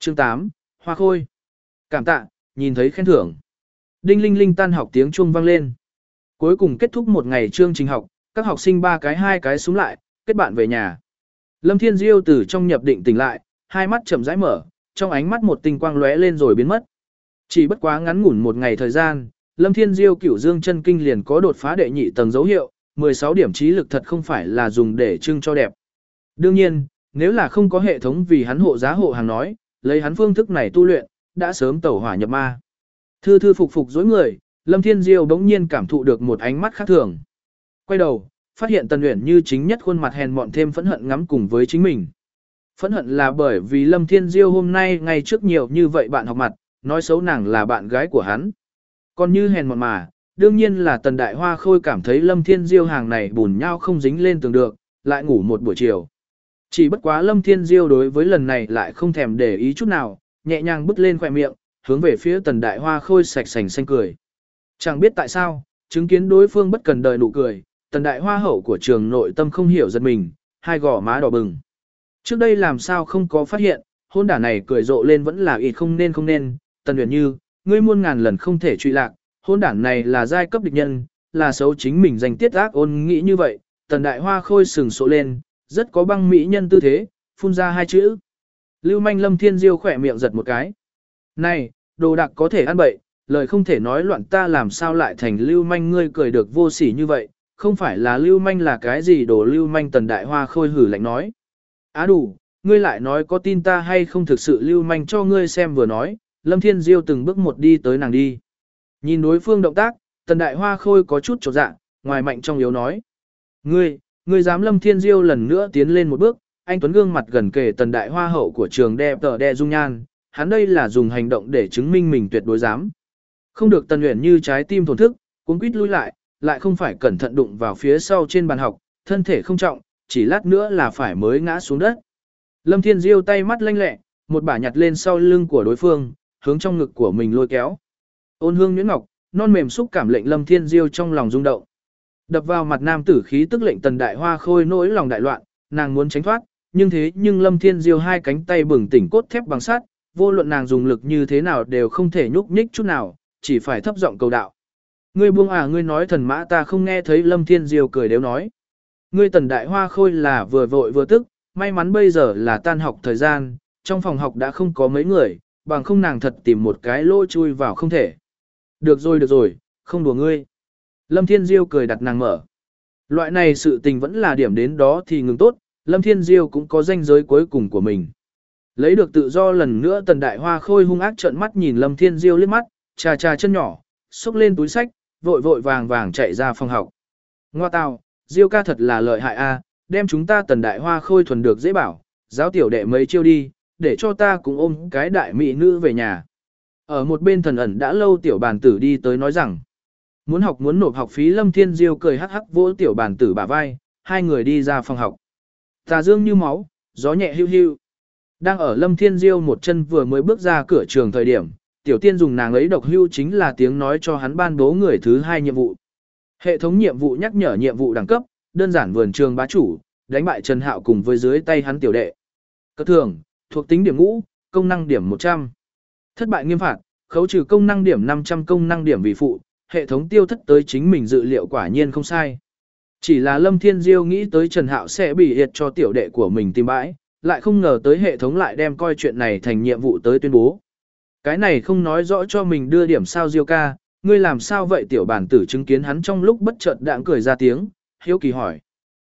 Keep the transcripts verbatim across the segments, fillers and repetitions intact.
Chương tám, Hoa Khôi. Cảm tạ, nhìn thấy khen thưởng. Đinh linh linh tan học tiếng chuông vang lên. Cuối cùng kết thúc một ngày chương trình học, các học sinh ba cái hai cái xuống lại, kết bạn về nhà. Lâm Thiên Diêu từ trong nhập định tỉnh lại, hai mắt chậm rãi mở, trong ánh mắt một tinh quang lóe lên rồi biến mất. Chỉ bất quá ngắn ngủn một ngày thời gian, Lâm Thiên Diêu Cửu Dương chân kinh liền có đột phá đệ nhị tầng dấu hiệu, mười sáu điểm trí lực thật không phải là dùng để trưng cho đẹp. Đương nhiên, nếu là không có hệ thống vì hắn hộ giá hộ hàng nói, lấy hắn phương thức này tu luyện, đã sớm tẩu hỏa nhập ma. Thư thư phục phục dối người, Lâm Thiên Diêu bỗng nhiên cảm thụ được một ánh mắt khác thường. Quay đầu, phát hiện Tần Uyển Như chính nhất khuôn mặt hèn mọn thêm phẫn hận ngắm cùng với chính mình. Phẫn hận là bởi vì Lâm Thiên Diêu hôm nay ngay trước nhiều như vậy bạn học mặt, nói xấu nàng là bạn gái của hắn. Còn như hèn mọn mà, đương nhiên là Tần Đại Hoa Khôi cảm thấy Lâm Thiên Diêu hàng này bùn nhau không dính lên tường được, lại ngủ một buổi chiều. Chỉ bất quá Lâm Thiên Diêu đối với lần này lại không thèm để ý chút nào, nhẹ nhàng bứt lên khỏe miệng, hướng về phía Tần Đại Hoa Khôi sạch sành xanh cười. Chẳng biết tại sao, chứng kiến đối phương bất cần đời nụ cười, Tần Đại Hoa hậu của trường nội tâm không hiểu giật mình, hai gò má đỏ bừng. Trước đây làm sao không có phát hiện, hôn đả này cười rộ lên vẫn là ít không nên không nên, Tần Uyển Như, ngươi muôn ngàn lần không thể truy lạc, hôn đản này là giai cấp địch nhân, là xấu chính mình danh tiết ác ôn nghĩ như vậy, Tần Đại Hoa Khôi sừng sộ lên, rất có băng mỹ nhân tư thế, phun ra hai chữ. Lưu manh Lâm Thiên Diêu khỏe miệng giật một cái. Này, đồ đạc có thể ăn bậy, lời không thể nói loạn ta làm sao lại thành lưu manh ngươi cười được vô sỉ như vậy, không phải là lưu manh là cái gì đồ lưu manh Tần Đại Hoa Khôi hử lạnh nói. Á đủ, ngươi lại nói có tin ta hay không thực sự lưu manh cho ngươi xem vừa nói, Lâm Thiên Diêu từng bước một đi tới nàng đi. Nhìn đối phương động tác, Tần Đại Hoa Khôi có chút chột dạ, ngoài mạnh trong yếu nói. Ngươi, ngươi dám Lâm Thiên Diêu lần nữa tiến lên một bước, anh Tuấn gương mặt gần kề Tần Đại Hoa hậu của trường đẹp tờ đe dung nhan, hắn đây là dùng hành động để chứng minh mình tuyệt đối dám. Không được Tần Uyển Như trái tim thổn thức, cuống quýt lui lại, lại không phải cẩn thận đụng vào phía sau trên bàn học, thân thể không trọng, chỉ lát nữa là phải mới ngã xuống đất. Lâm Thiên Diêu tay mắt lanh lẹ, một bả nhặt lên sau lưng của đối phương, hướng trong ngực của mình lôi kéo. Ôn hương nhuyễn ngọc, non mềm xúc cảm lệnh Lâm Thiên Diêu trong lòng rung động. Đập vào mặt nam tử khí tức lệnh Tần Đại Hoa Khôi nỗi lòng đại loạn, nàng muốn tránh thoát, nhưng thế nhưng Lâm Thiên Diêu hai cánh tay bừng tỉnh cốt thép bằng sắt, vô luận nàng dùng lực như thế nào đều không thể nhúc nhích chút nào, chỉ phải thấp giọng cầu đạo. Ngươi buông à, ngươi nói thần mã ta không nghe thấy. Lâm Thiên Diêu cười đếu nói. Ngươi Tần Đại Hoa Khôi là vừa vội vừa tức, may mắn bây giờ là tan học thời gian, trong phòng học đã không có mấy người, bằng không nàng thật tìm một cái lỗ chui vào không thể. Được rồi được rồi, không đùa ngươi. Lâm Thiên Diêu cười đặt nàng mở. Loại này sự tình vẫn là điểm đến đó thì ngừng tốt, Lâm Thiên Diêu cũng có ranh giới cuối cùng của mình. Lấy được tự do lần nữa Tần Đại Hoa Khôi hung ác trợn mắt nhìn Lâm Thiên Diêu liếc mắt, trà trà chân nhỏ, xúc lên túi sách, vội vội vàng vàng chạy ra phòng học. Ngoa tào, Diêu ca thật là lợi hại a, đem chúng ta Tần Đại Hoa Khôi thuần được dễ bảo, giáo tiểu đệ mấy chiêu đi, để cho ta cũng ôm cái đại mỹ nữ về nhà. Ở một bên thần ẩn đã lâu tiểu bàn tử đi tới nói rằng, muốn học muốn nộp học phí. Lâm Thiên Diêu cười hắc hắc vỗ tiểu bàn tử bả vai, hai người đi ra phòng học. Tà dương như máu, gió nhẹ hưu hưu. Đang ở Lâm Thiên Diêu một chân vừa mới bước ra cửa trường thời điểm, tiểu tiên dùng nàng ấy độc hưu chính là tiếng nói cho hắn ban bố người thứ hai nhiệm vụ. Hệ thống nhiệm vụ nhắc nhở nhiệm vụ đẳng cấp, đơn giản vườn trường bá chủ, đánh bại Trần Hạo cùng với dưới tay hắn tiểu đệ. Cất thường, thuộc tính điểm ngũ, công năng điểm một trăm. Thất bại nghiêm phạt, khấu trừ công năng điểm năm trăm công năng điểm vì phụ, hệ thống tiêu thất tới chính mình dự liệu quả nhiên không sai. Chỉ là Lâm Thiên Diêu nghĩ tới Trần Hạo sẽ bị hiệt cho tiểu đệ của mình tìm bãi, lại không ngờ tới hệ thống lại đem coi chuyện này thành nhiệm vụ tới tuyên bố. Cái này không nói rõ cho mình đưa điểm sao Diêu ca, ngươi làm sao vậy? Tiểu bản tử chứng kiến hắn trong lúc bất chợt đãng cười ra tiếng, hiếu kỳ hỏi.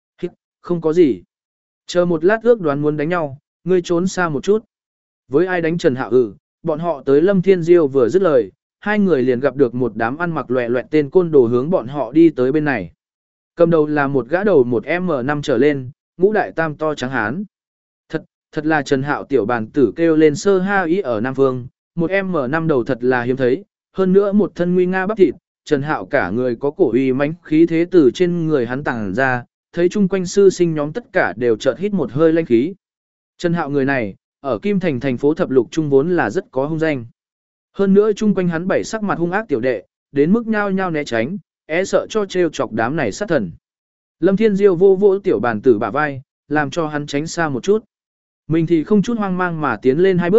Không có gì. Chờ một lát ước đoán muốn đánh nhau, ngươi trốn xa một chút. Với ai đánh Trần Hạo ừ, bọn họ tới Lâm Thiên Diêu vừa dứt lời, hai người liền gặp được một đám ăn mặc loẹ loẹt tên côn đồ hướng bọn họ đi tới bên này. Cầm đầu là một gã đầu một M năm trở lên, ngũ đại tam to trắng hán. Thật, thật là Trần Hạo tiểu bàn tử kêu lên sơ ha ý ở Nam Phương, một M năm đầu thật là hiếm thấy, hơn nữa một thân nguy nga bắp thịt, Trần Hạo cả người có cổ uy mãnh khí thế từ trên người hắn tàng ra, thấy chung quanh sư sinh nhóm tất cả đều chợt hít một hơi lanh khí. Trần Hạo người này, ở Kim Thành thành phố thập lục trung vốn là rất có hung danh. Hơn nữa chung quanh hắn bảy sắc mặt hung ác tiểu đệ, đến mức nhao nhao né tránh, e sợ cho trêu chọc đám này sát thần. Lâm Thiên Diêu vô vỗ tiểu bàn tử bả vai, làm cho hắn tránh xa một chút. Mình thì không chút hoang mang mà tiến lên hai bước,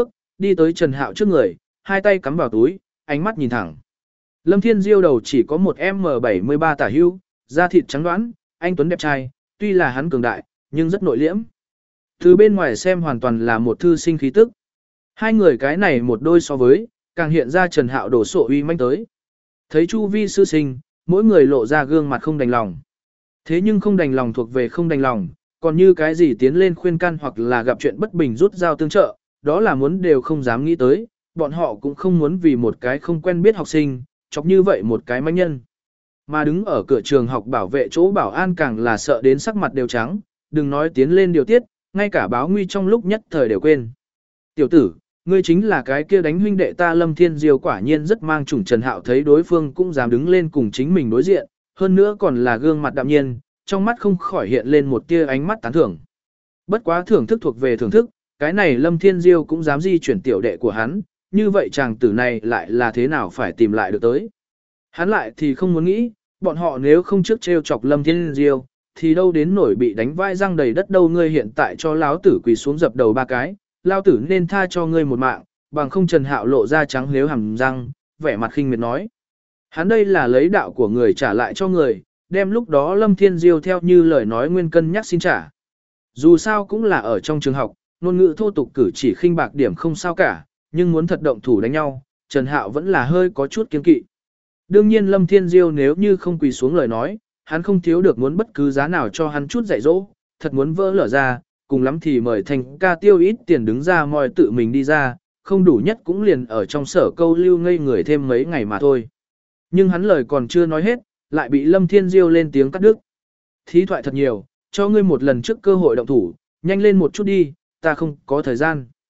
đi tới Trần Hạo trước người, hai tay cắm vào túi, ánh mắt nhìn thẳng. Lâm Thiên Diêu đầu chỉ có một em em bảy mươi ba tả hữu, da thịt trắng đoán, anh tuấn đẹp trai, tuy là hắn cường đại, nhưng rất nội liễm. Từ bên ngoài xem hoàn toàn là một thư sinh khí tức. Hai người cái này một đôi so với, càng hiện ra Trần Hạo đổ sộ uy manh tới. Thấy chu vi sư sinh, mỗi người lộ ra gương mặt không đành lòng. Thế nhưng không đành lòng thuộc về không đành lòng, còn như cái gì tiến lên khuyên can hoặc là gặp chuyện bất bình rút dao tương trợ, đó là muốn đều không dám nghĩ tới, bọn họ cũng không muốn vì một cái không quen biết học sinh, chọc như vậy một cái manh nhân. Mà đứng ở cửa trường học bảo vệ chỗ bảo an càng là sợ đến sắc mặt đều trắng, đừng nói tiến lên điều tiết, ngay cả báo nguy trong lúc nhất thời đều quên. Tiểu tử, ngươi chính là cái kia đánh huynh đệ ta Lâm Thiên Diêu, quả nhiên rất mang chủng. Trần Hạo thấy đối phương cũng dám đứng lên cùng chính mình đối diện, hơn nữa còn là gương mặt đạm nhiên, trong mắt không khỏi hiện lên một tia ánh mắt tán thưởng. Bất quá thưởng thức thuộc về thưởng thức, cái này Lâm Thiên Diêu cũng dám di chuyển tiểu đệ của hắn, như vậy chàng tử này lại là thế nào phải tìm lại được tới. Hắn lại thì không muốn nghĩ, bọn họ nếu không trước trêu chọc Lâm Thiên Diêu, thì đâu đến nổi bị đánh vai răng đầy đất đâu. Ngươi hiện tại cho lão tử quỳ xuống dập đầu ba cái, lão tử nên tha cho ngươi một mạng, bằng không. Trần Hạo lộ ra trắng nếu hàm răng, vẻ mặt khinh miệt nói. Hắn đây là lấy đạo của người trả lại cho người, đem lúc đó Lâm Thiên Diêu theo như lời nói nguyên cân nhắc xin trả. Dù sao cũng là ở trong trường học, ngôn ngữ thô tục cử chỉ khinh bạc điểm không sao cả, nhưng muốn thật động thủ đánh nhau, Trần Hạo vẫn là hơi có chút kiên kỵ. Đương nhiên Lâm Thiên Diêu nếu như không quỳ xuống lời nói, hắn không thiếu được muốn bất cứ giá nào cho hắn chút dạy dỗ, thật muốn vỡ lở ra, cùng lắm thì mời thành ca tiêu ít tiền đứng ra moi tự mình đi ra, không đủ nhất cũng liền ở trong sở câu lưu ngây người thêm mấy ngày mà thôi. Nhưng hắn lời còn chưa nói hết, lại bị Lâm Thiên Diêu lên tiếng cắt đứt. Thí thoại thật nhiều, cho ngươi một lần trước cơ hội động thủ, nhanh lên một chút đi, ta không có thời gian.